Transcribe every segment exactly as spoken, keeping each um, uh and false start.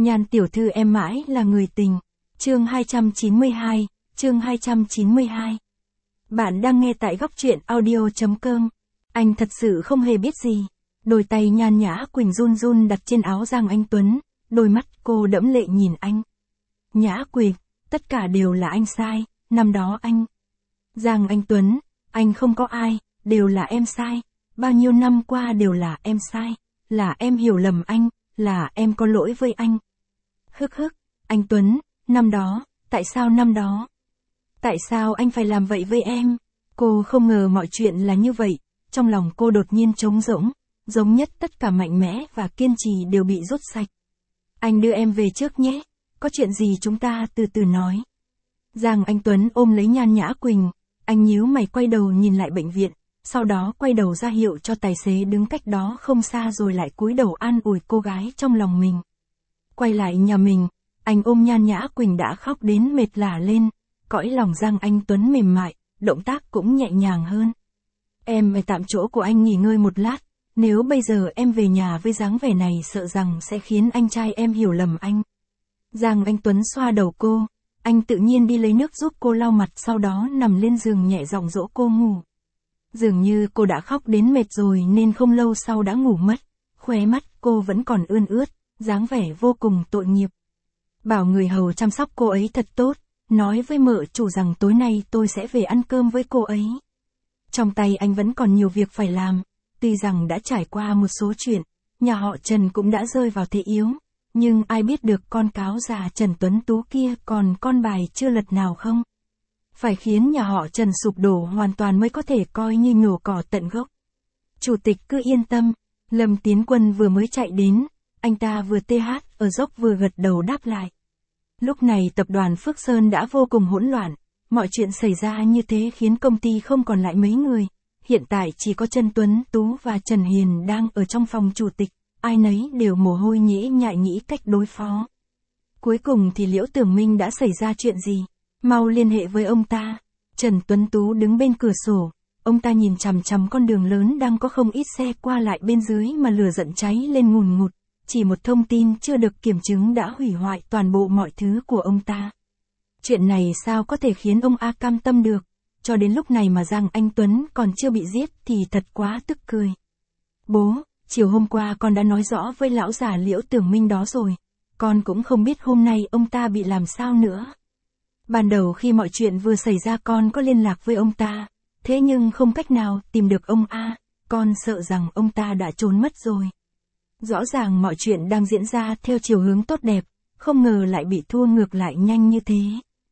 Nhan tiểu thư em mãi là người tình. Chương hai trăm chín mươi hai, chương hai trăm chín mươi hai. Bạn đang nghe tại góc truyện audio.com. Anh thật sự không hề biết gì. Đôi tay Nhan Nhã Quỳnh run run đặt trên áo Giang Anh Tuấn, đôi mắt cô đẫm lệ nhìn anh. Nhã Quỳnh, tất cả đều là anh sai, năm đó anh. Giang Anh Tuấn, anh không có ai, đều là em sai. Bao nhiêu năm qua đều là em sai, là em hiểu lầm anh, là em có lỗi với anh. Hức hức, anh Tuấn, năm đó, tại sao năm đó? Tại sao anh phải làm vậy với em? Cô không ngờ mọi chuyện là như vậy, trong lòng cô đột nhiên trống rỗng, giống nhất tất cả mạnh mẽ và kiên trì đều bị rút sạch. Anh đưa em về trước nhé, có chuyện gì chúng ta từ từ nói. Giang Anh Tuấn ôm lấy Nhan Nhã Quỳnh, anh nhíu mày quay đầu nhìn lại bệnh viện, sau đó quay đầu ra hiệu cho tài xế đứng cách đó không xa rồi lại cúi đầu an ủi cô gái trong lòng mình. Quay lại nhà mình, anh ôm Nhan Nhã Quỳnh đã khóc đến mệt lả lên, cõi lòng Giang Anh Tuấn mềm mại, động tác cũng nhẹ nhàng hơn. Em ở tạm chỗ của anh nghỉ ngơi một lát, nếu bây giờ em về nhà với dáng vẻ này sợ rằng sẽ khiến anh trai em hiểu lầm anh. Giang Anh Tuấn xoa đầu cô, anh tự nhiên đi lấy nước giúp cô lau mặt sau đó nằm lên giường nhẹ giọng dỗ cô ngủ. Dường như cô đã khóc đến mệt rồi nên không lâu sau đã ngủ mất, khóe mắt cô vẫn còn ươn ướt, dáng vẻ vô cùng tội nghiệp. Bảo người hầu chăm sóc cô ấy thật tốt, nói với mợ chủ rằng tối nay tôi sẽ về ăn cơm với cô ấy. Trong tay anh vẫn còn nhiều việc phải làm, tuy rằng đã trải qua một số chuyện, nhà họ Trần cũng đã rơi vào thế yếu, nhưng ai biết được con cáo già Trần Tuấn Tú kia còn con bài chưa lật nào không? Phải khiến nhà họ Trần sụp đổ hoàn toàn mới có thể coi như nhổ cỏ tận gốc. Chủ tịch cứ yên tâm, Lâm Tiến Quân vừa mới chạy đến, anh ta vừa tê hát ở dốc vừa gật đầu đáp lại. Lúc này tập đoàn Phước Sơn đã vô cùng hỗn loạn, mọi chuyện xảy ra như thế khiến công ty không còn lại mấy người, hiện tại chỉ có Trần Tuấn Tú và Trần Hiền đang ở trong phòng chủ tịch, ai nấy đều mồ hôi nhễ nhại nghĩ cách đối phó. Cuối cùng thì Liễu Tưởng Minh đã xảy ra chuyện gì? Mau liên hệ với ông ta. Trần Tuấn Tú đứng bên cửa sổ, ông ta nhìn chằm chằm con đường lớn đang có không ít xe qua lại bên dưới mà lửa giận cháy lên ngùn ngụt, chỉ một thông tin chưa được kiểm chứng đã hủy hoại toàn bộ mọi thứ của ông ta. Chuyện này sao có thể khiến ông A cam tâm được, cho đến lúc này mà Giang Anh Tuấn còn chưa bị giết thì thật quá tức cười. Bố, chiều hôm qua con đã nói rõ với lão già Liễu Tưởng Minh đó rồi, con cũng không biết hôm nay ông ta bị làm sao nữa. Ban đầu khi mọi chuyện vừa xảy ra con có liên lạc với ông ta, thế nhưng không cách nào tìm được ông A, con sợ rằng ông ta đã trốn mất rồi. Rõ ràng mọi chuyện đang diễn ra theo chiều hướng tốt đẹp, không ngờ lại bị thua ngược lại nhanh như thế.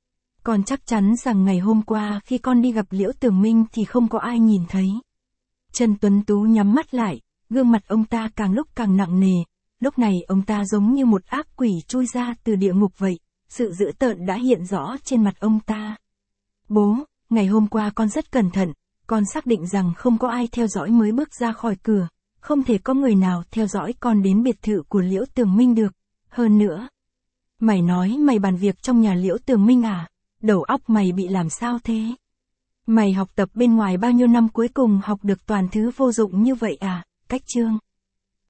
Con chắc chắn rằng ngày hôm qua khi con đi gặp Liễu Tưởng Minh thì không có ai nhìn thấy. Trần Tuấn Tú nhắm mắt lại, gương mặt ông ta càng lúc càng nặng nề, lúc này ông ta giống như một ác quỷ chui ra từ địa ngục vậy. Sự dữ tợn đã hiện rõ trên mặt ông ta. Bố, ngày hôm qua con rất cẩn thận, con xác định rằng không có ai theo dõi mới bước ra khỏi cửa, không thể có người nào theo dõi con đến biệt thự của Liễu Tưởng Minh được. Hơn nữa, mày nói mày bàn việc trong nhà Liễu Tưởng Minh à? Đầu óc mày bị làm sao thế? Mày học tập bên ngoài bao nhiêu năm cuối cùng học được toàn thứ vô dụng như vậy à? Cách chương